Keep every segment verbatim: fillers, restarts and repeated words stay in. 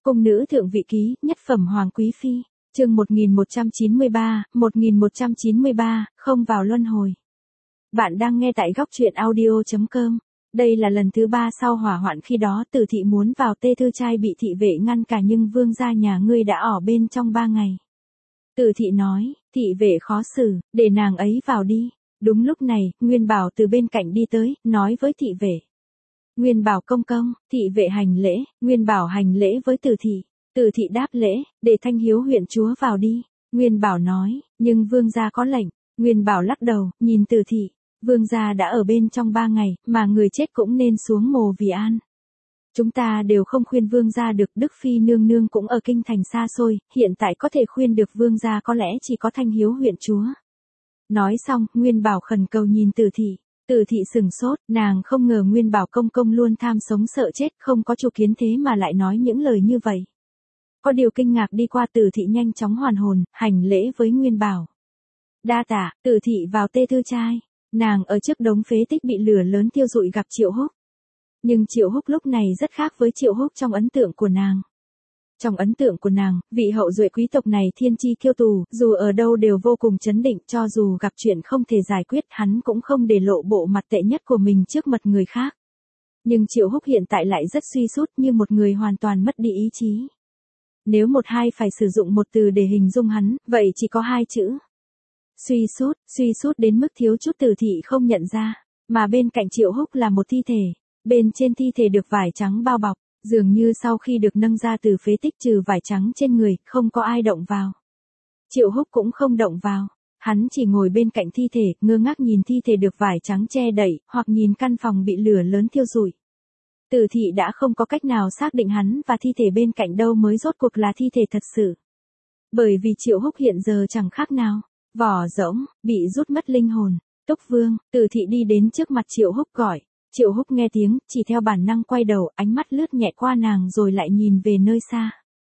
Cung nữ thượng vị ký, nhất phẩm hoàng quý phi, chương một nghìn một trăm chín mươi ba, một nghìn một trăm chín mươi ba, không vào luân hồi. Bạn đang nghe tại góc truyện audio chấm com. Đây là lần thứ ba sau hỏa hoạn khi đó Từ thị muốn vào Tê Thư Trai bị thị vệ ngăn cả nhưng vương gia nhà ngươi đã ở bên trong ba ngày. Từ thị nói, thị vệ khó xử, để nàng ấy vào đi. Đúng lúc này, Nguyên Bảo từ bên cạnh đi tới, nói với thị vệ. Nguyên Bảo công công, thị vệ hành lễ, Nguyên Bảo hành lễ với Từ thị. Từ thị đáp lễ, để Thanh Hiếu huyện chúa vào đi. Nguyên Bảo nói, nhưng vương gia có lệnh. Nguyên Bảo lắc đầu, nhìn Từ thị. Vương gia đã ở bên trong ba ngày, mà người chết cũng nên xuống mồ vì an. Chúng ta đều không khuyên vương gia được, Đức Phi nương nương cũng ở kinh thành xa xôi, hiện tại có thể khuyên được vương gia có lẽ chỉ có Thanh Hiếu huyện chúa. Nói xong, Nguyên Bảo khẩn cầu nhìn Từ thị. Từ thị sừng sốt, nàng không ngờ Nguyên Bảo công công luôn tham sống sợ chết, không có chủ kiến thế mà lại nói những lời như vậy. Có điều kinh ngạc đi qua, Từ thị nhanh chóng hoàn hồn, hành lễ với Nguyên Bảo. Đa tạ. Từ thị vào Tê Thư Trai. Nàng ở trước đống phế tích bị lửa lớn thiêu rụi gặp Triệu Húc. Nhưng Triệu Húc lúc này rất khác với Triệu Húc trong ấn tượng của nàng. Trong ấn tượng của nàng, vị hậu duệ quý tộc này thiên chi kiêu tù, dù ở đâu đều vô cùng trấn định, cho dù gặp chuyện không thể giải quyết, hắn cũng không để lộ bộ mặt tệ nhất của mình trước mặt người khác. Nhưng Triệu Húc hiện tại lại rất suy sút, như một người hoàn toàn mất đi ý chí. Nếu một hai phải sử dụng một từ để hình dung hắn, vậy chỉ có hai chữ. Suy sút, suy sút đến mức thiếu chút Từ thị không nhận ra, mà bên cạnh Triệu Húc là một thi thể, bên trên thi thể được vải trắng bao bọc, dường như sau khi được nâng ra từ phế tích trừ vải trắng trên người, không có ai động vào. Triệu Húc cũng không động vào, hắn chỉ ngồi bên cạnh thi thể, ngơ ngác nhìn thi thể được vải trắng che đậy, hoặc nhìn căn phòng bị lửa lớn thiêu rụi. Từ thị đã không có cách nào xác định hắn và thi thể bên cạnh đâu mới rốt cuộc là thi thể thật sự. Bởi vì Triệu Húc hiện giờ chẳng khác nào vỏ rỗng, bị rút mất linh hồn. Túc Vương. Từ thị đi đến trước mặt Triệu Húc gọi. Triệu Húc nghe tiếng, chỉ theo bản năng quay đầu, ánh mắt lướt nhẹ qua nàng rồi lại nhìn về nơi xa.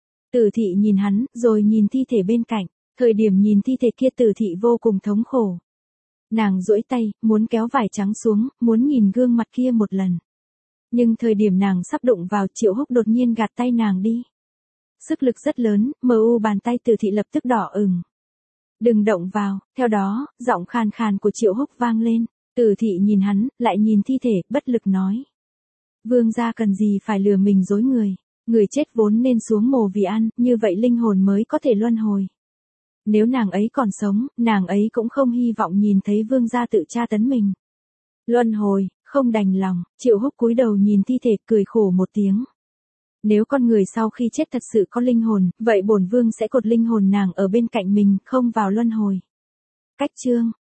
Từ thị nhìn hắn, rồi nhìn thi thể bên cạnh. Thời điểm nhìn thi thể kia, Từ thị vô cùng thống khổ. Nàng duỗi tay, muốn kéo vải trắng xuống, muốn nhìn gương mặt kia một lần. Nhưng thời điểm nàng sắp đụng vào, Triệu Húc đột nhiên gạt tay nàng đi. Sức lực rất lớn, mờ u bàn tay Từ thị lập tức đỏ ửng. Đừng động vào. Theo đó, giọng khàn khàn của Triệu Húc vang lên. Từ thị nhìn hắn, lại nhìn thi thể, bất lực nói. Vương gia cần gì phải lừa mình dối người. Người chết vốn nên xuống mồ vì ăn, như vậy linh hồn mới có thể luân hồi. Nếu nàng ấy còn sống, nàng ấy cũng không hy vọng nhìn thấy vương gia tự tra tấn mình. Luân hồi, không đành lòng. Triệu Húc cúi đầu nhìn thi thể, cười khổ một tiếng. Nếu con người sau khi chết thật sự có linh hồn, vậy bổn vương sẽ cột linh hồn nàng ở bên cạnh mình, không vào luân hồi. Cách chương,